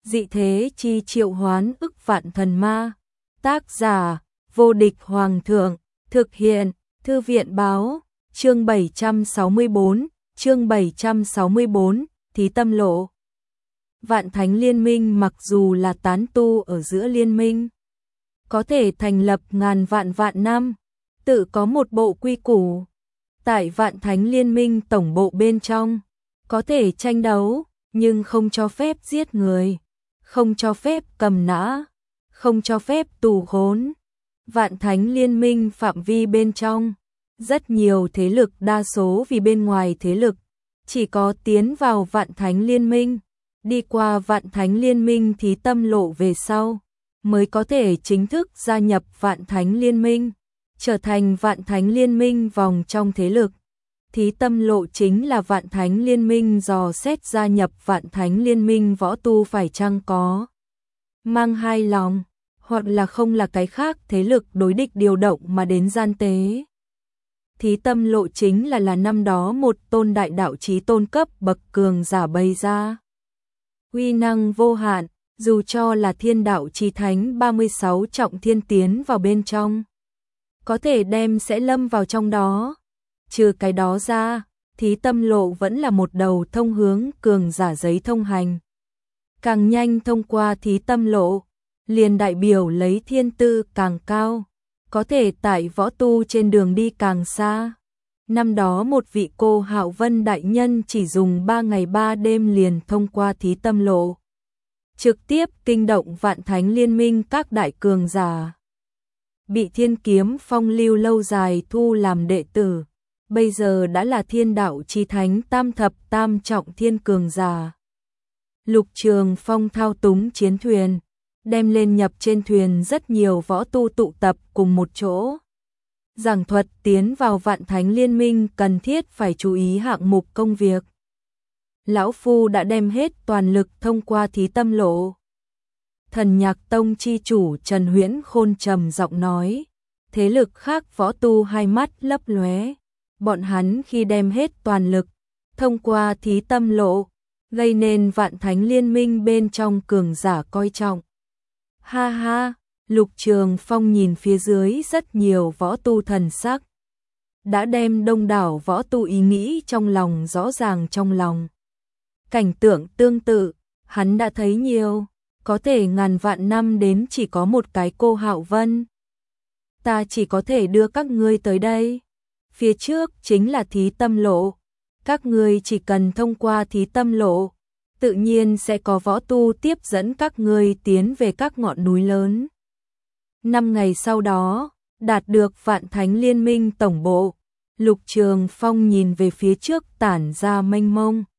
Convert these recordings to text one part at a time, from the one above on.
dị thế chi triệu hoán ức vạn thần ma. Tác giả, vô địch hoàng thượng, thực hiện, thư viện báo, chương 764, Thí Tâm Lộ. Vạn Thánh Liên Minh mặc dù là tán tu ở giữa liên minh, có thể thành lập ngàn vạn năm, tự có một bộ quy củ. Tại Vạn Thánh Liên Minh tổng bộ bên trong, có thể tranh đấu, nhưng không cho phép giết người, không cho phép cầm nã, không cho phép tù khốn. Vạn Thánh Liên Minh phạm vi bên trong, rất nhiều thế lực, đa số vì bên ngoài thế lực, chỉ có tiến vào Vạn Thánh Liên Minh, đi qua Vạn Thánh Liên Minh Thí Tâm Lộ về sau, mới có thể chính thức gia nhập Vạn Thánh Liên Minh, trở thành Vạn Thánh Liên Minh vòng trong thế lực. Thí Tâm Lộ chính là Vạn Thánh Liên Minh dò xét gia nhập Vạn Thánh Liên Minh võ tu phải chăng có mang hai lòng, hoặc là không là cái khác thế lực đối địch điều động mà đến gian tế. Thí Tâm Lộ chính là năm đó một tôn đại đạo chí tôn cấp bậc cường giả bày ra. Uy năng vô hạn, dù cho là thiên đạo chí thánh 36 trọng thiên tiến vào bên trong, có thể đem sẽ lâm vào trong đó. Trừ cái đó ra, Thí Tâm Lộ vẫn là một đầu thông hướng cường giả giấy thông hành. Càng nhanh thông qua Thí Tâm Lộ, liền đại biểu lấy thiên tư càng cao, có thể tại võ tu trên đường đi càng xa. Năm đó một vị Cô Hạo Vân đại nhân chỉ dùng 3 ngày 3 đêm liền thông qua Thí Tâm Lộ, trực tiếp kinh động Vạn Thánh Liên Minh các đại cường giả. Bị Thiên Kiếm Phong lưu lâu dài thu làm đệ tử, bây giờ đã là thiên đạo chí thánh tam thập tam trọng thiên cường giả. Lục Trường Phong thao túng chiến thuyền, đem lên nhập trên thuyền rất nhiều võ tu tụ tập cùng một chỗ. Giảng thuật tiến vào Vạn Thánh Liên Minh cần thiết phải chú ý hạng mục công việc. Lão Phu đã đem hết toàn lực thông qua Thí Tâm Lộ. Thần Nhạc Tông chi chủ Trần Huyễn Khôn trầm giọng nói, thế lực khác võ tu hai mắt lấp lóe. Bọn hắn khi đem hết toàn lực thông qua Thí Tâm Lộ, gây nên Vạn Thánh Liên Minh bên trong cường giả coi trọng. Ha ha, Lục Trường Phong nhìn phía dưới rất nhiều võ tu thần sắc, đã đem đông đảo võ tu ý nghĩ trong lòng rõ ràng trong lòng. Cảnh tượng tương tự, hắn đã thấy nhiều, có thể ngàn vạn năm đến chỉ có một cái Cô Hạo Vân. Ta chỉ có thể đưa các ngươi tới đây. Phía trước chính là Thí Tâm Lộ, các ngươi chỉ cần thông qua Thí Tâm Lộ, tự nhiên sẽ có võ tu tiếp dẫn các ngươi tiến về các ngọn núi lớn. 5 ngày sau đó, đạt được Vạn Thánh Liên Minh tổng bộ, Lục Trường Phong nhìn về phía trước tản ra mênh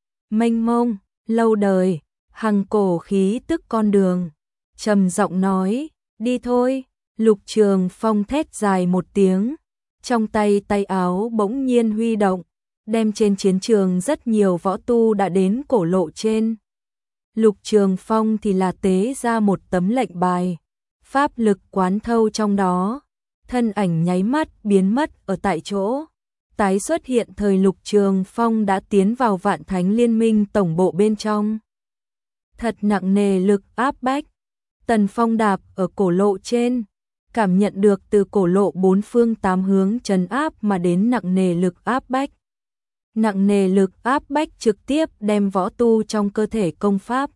mông, lâu đời, hằng cổ khí tức con đường, trầm giọng nói, đi thôi. Lục Trường Phong thét dài một tiếng, trong tay áo bỗng nhiên huy động, đem trên chiến trường rất nhiều võ tu đã đến cổ lộ trên. Lục Trường Phong thì là tế ra một tấm lệnh bài, pháp lực quán thâu trong đó, thân ảnh nháy mắt biến mất ở tại chỗ. Tái xuất hiện thời Lục Trường Phong đã tiến vào Vạn Thánh Liên Minh tổng bộ bên trong. Thật nặng nề lực áp bách, Tần Phong đạp ở cổ lộ trên, cảm nhận được từ cổ lộ 4 phương 8 hướng trấn áp mà đến nặng nề lực áp bách. Nặng nề lực áp bách trực tiếp đem võ tu trong cơ thể công pháp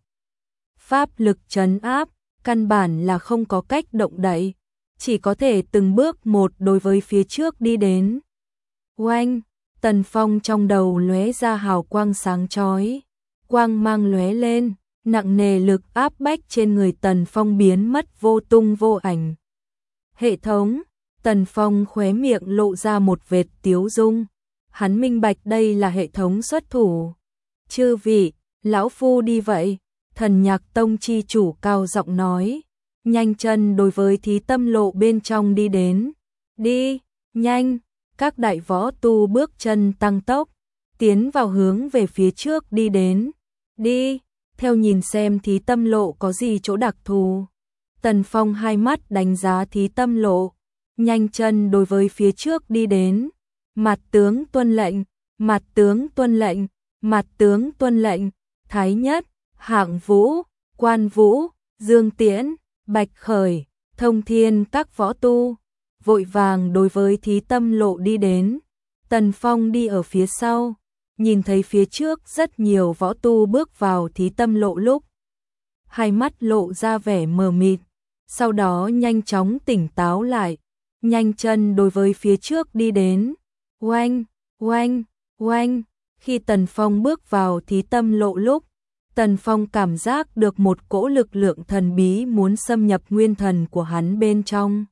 lực trấn áp, căn bản là không có cách động đậy, chỉ có thể từng bước một đối với phía trước đi đến. Oanh, Tần Phong trong đầu lóe ra hào quang sáng chói, quang mang lóe lên, nặng nề lực áp bách trên người Tần Phong biến mất vô tung vô ảnh. Hệ thống, Tần Phong khóe miệng lộ ra một vệt tiếu dung, hắn minh bạch đây là hệ thống xuất thủ. Chư vị, lão phu đi vậy. Thần Nhạc Tông chi chủ cao giọng nói, nhanh chân đối với Thí Tâm Lộ bên trong đi đến. Đi, nhanh, các đại võ tu bước chân tăng tốc, tiến vào hướng về phía trước đi đến. Đi, theo nhìn xem Thí Tâm Lộ có gì chỗ đặc thù. Tần Phong hai mắt đánh giá Thí Tâm Lộ, nhanh chân đối với phía trước đi đến. Mặt tướng tuân lệnh, mặt tướng tuân lệnh, mặt tướng tuân lệnh. Thái Nhất, Hạng Vũ, Quan Vũ, Dương Tiễn, Bạch Khởi, Thông Thiên các võ tu, vội vàng đối với Thí Tâm Lộ đi đến. Tần Phong đi ở phía sau, nhìn thấy phía trước rất nhiều võ tu bước vào Thí Tâm Lộ lúc. Hai mắt lộ ra vẻ mờ mịt, sau đó nhanh chóng tỉnh táo lại, nhanh chân đối với phía trước đi đến. Oanh, oanh, oanh, khi Tần Phong bước vào Thí Tâm Lộ lúc, Tần Phong cảm giác được một cỗ lực lượng thần bí muốn xâm nhập nguyên thần của hắn bên trong.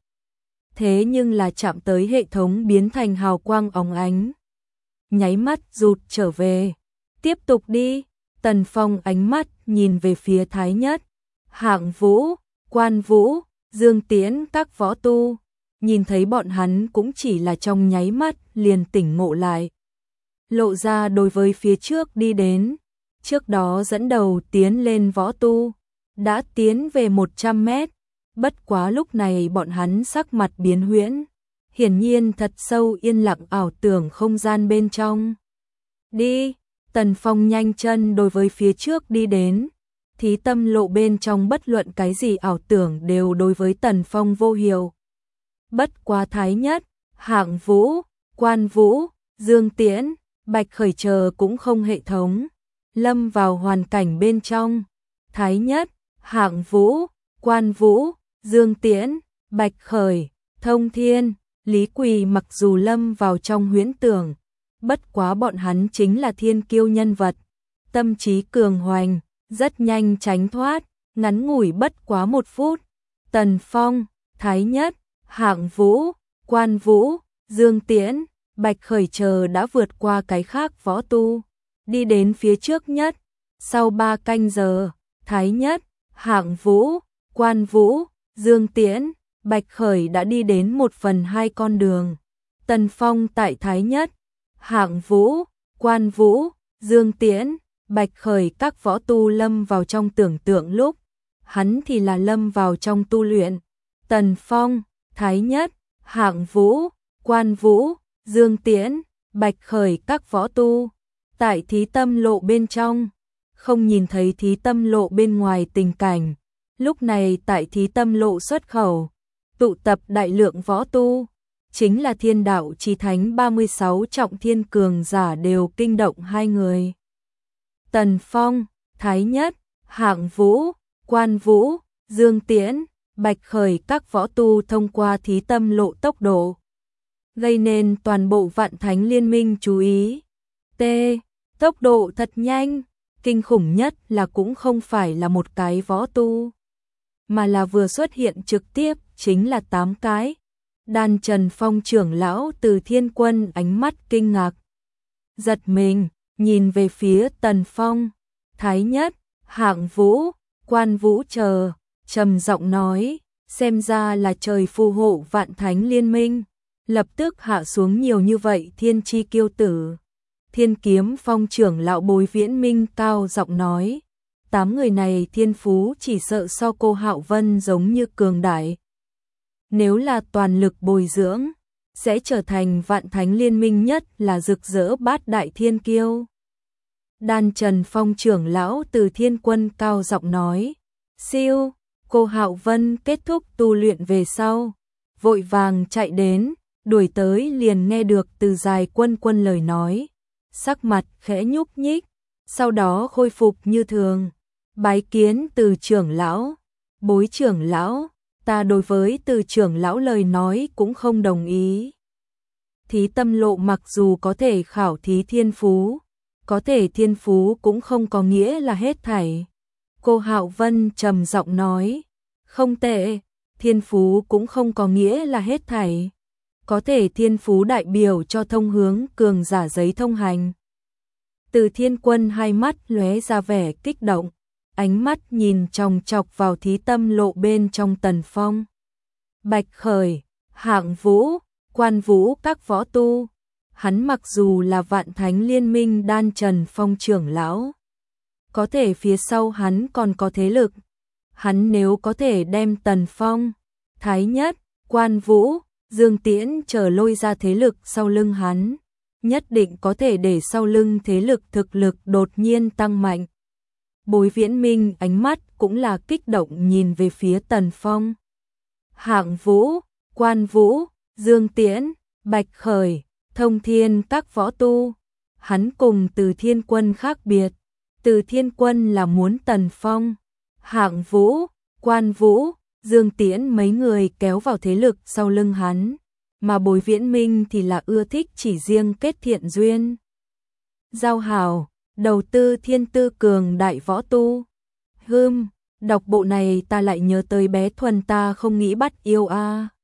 Thế nhưng là chạm tới hệ thống biến thành hào quang óng ánh. Nháy mắt rụt trở về. Tiếp tục đi. Tần Phong ánh mắt nhìn về phía Thái Nhất, Hạng Vũ, Quan Vũ, Dương Tiễn các võ tu. Nhìn thấy bọn hắn cũng chỉ là trong nháy mắt liền tỉnh ngộ lại. Lộ ra đối với phía trước đi đến. Trước đó dẫn đầu tiến lên võ tu, đã tiến về 100 mét. Bất quá lúc này bọn hắn sắc mặt biến huyễn, hiển nhiên thật sâu yên lặng ảo tưởng không gian bên trong. Đi, Tần Phong nhanh chân đối với phía trước đi đến. Thí Tâm Lộ bên trong bất luận cái gì ảo tưởng đều đối với Tần Phong vô hiệu. Bất quá Thái Nhất, Hạng Vũ, Quan Vũ, Dương Tiễn, Bạch Khởi chờ cũng không hệ thống, lâm vào hoàn cảnh bên trong. Thái Nhất, Hạng Vũ, Quan Vũ, Dương Tiễn, Bạch Khởi, Thông Thiên, Lý Quỳ mặc dù lâm vào trong huyễn tưởng, bất quá bọn hắn chính là thiên kiêu nhân vật, tâm trí cường hoành, rất nhanh tránh thoát, ngắn ngủi bất quá 1 phút. Tần Phong, Thái Nhất, Hạng Vũ, Quan Vũ, Dương Tiễn, Bạch Khởi chờ đã vượt qua cái khác võ tu, đi đến phía trước nhất. Sau 3 canh giờ, Thái Nhất, Hạng Vũ, Quan Vũ, Dương Tiễn, Bạch Khởi đã đi đến 1/2 con đường. Tần Phong tại Thái Nhất, Hạng Vũ, Quan Vũ, Dương Tiễn, Bạch Khởi các võ tu lâm vào trong tưởng tượng lúc, hắn thì là lâm vào trong tu luyện. Tần Phong, Thái Nhất, Hạng Vũ, Quan Vũ, Dương Tiễn, Bạch Khởi các võ tu tại Thí Tâm Lộ bên trong, không nhìn thấy Thí Tâm Lộ bên ngoài tình cảnh. Lúc này tại Thí Tâm Lộ xuất khẩu, tụ tập đại lượng võ tu, chính là Thiên Đạo Chí Thánh 36 trọng thiên cường giả đều kinh động hai người. Tần Phong, Thái Nhất, Hạng Vũ, Quan Vũ, Dương Tiễn, Bạch Khởi các võ tu thông qua Thí Tâm Lộ tốc độ, gây nên toàn bộ Vạn Thánh Liên Minh chú ý. Tốc độ thật nhanh, kinh khủng nhất là cũng không phải là một cái võ tu, mà là vừa xuất hiện trực tiếp chính là 8 cái. Đan Trần Phong trưởng lão Từ Thiên Quân ánh mắt kinh ngạc, giật mình, nhìn về phía Tần Phong, Thái Nhất, Hạng Vũ, Quan Vũ chờ, trầm giọng nói, xem ra là trời phù hộ Vạn Thánh Liên Minh, lập tức hạ xuống nhiều như vậy thiên chi kiêu tử. Thiên Kiếm Phong trưởng lão Bối Viễn Minh cao giọng nói, 8 người này thiên phú chỉ sợ so cô Hạo Vân giống như cường đại. Nếu là toàn lực bồi dưỡng, sẽ trở thành Vạn Thánh Liên Minh nhất là rực rỡ bát đại thiên kiêu. Đan Trần Phong trưởng lão Từ Thiên Quân cao giọng nói, siêu, cô Hạo Vân kết thúc tu luyện về sau, vội vàng chạy đến, đuổi tới liền nghe được Từ Dài Quân lời nói, sắc mặt khẽ nhúc nhích, sau đó khôi phục như thường, bái kiến Từ trưởng lão. Bối trưởng lão, ta đối với Từ trưởng lão lời nói cũng không đồng ý. Thí Tâm Lộ mặc dù có thể khảo thí thiên phú, có thể thiên phú cũng không có nghĩa là hết thảy. Cô Hạo Vân trầm giọng nói, không tệ, thiên phú cũng không có nghĩa là hết thảy. Có thể thiên phú đại biểu cho thông hướng cường giả giấy thông hành. Từ Thiên Quân hai mắt lóe ra vẻ kích động, ánh mắt nhìn chòng chọc vào Thí Tâm Lộ bên trong Tần Phong. Bạch Khởi, Hạng Vũ, Quan Vũ các võ tu, hắn mặc dù là Vạn Thánh Liên Minh Đan Trần Phong trưởng lão, có thể phía sau hắn còn có thế lực. Hắn nếu có thể đem Tần Phong, Thái Nhất, Quan Vũ, Dương Tiễn chờ lôi ra thế lực sau lưng hắn, nhất định có thể để sau lưng thế lực thực lực đột nhiên tăng mạnh. Bối Viễn Minh ánh mắt cũng là kích động nhìn về phía Tần Phong. Hạng Vũ, Quan Vũ, Dương Tiễn, Bạch Khởi, Thông Thiên các võ tu, hắn cùng Từ Thiên Quân khác biệt. Từ Thiên Quân là muốn Tần Phong, Hạng Vũ, Quan Vũ, Dương Tiễn mấy người kéo vào thế lực sau lưng hắn, mà Bối Viễn Minh thì là ưa thích chỉ riêng kết thiện duyên. Giao hảo, đầu tư thiên tư cường đại võ tu. Đọc bộ này ta lại nhớ tới bé Thuần ta không nghĩ bắt yêu a.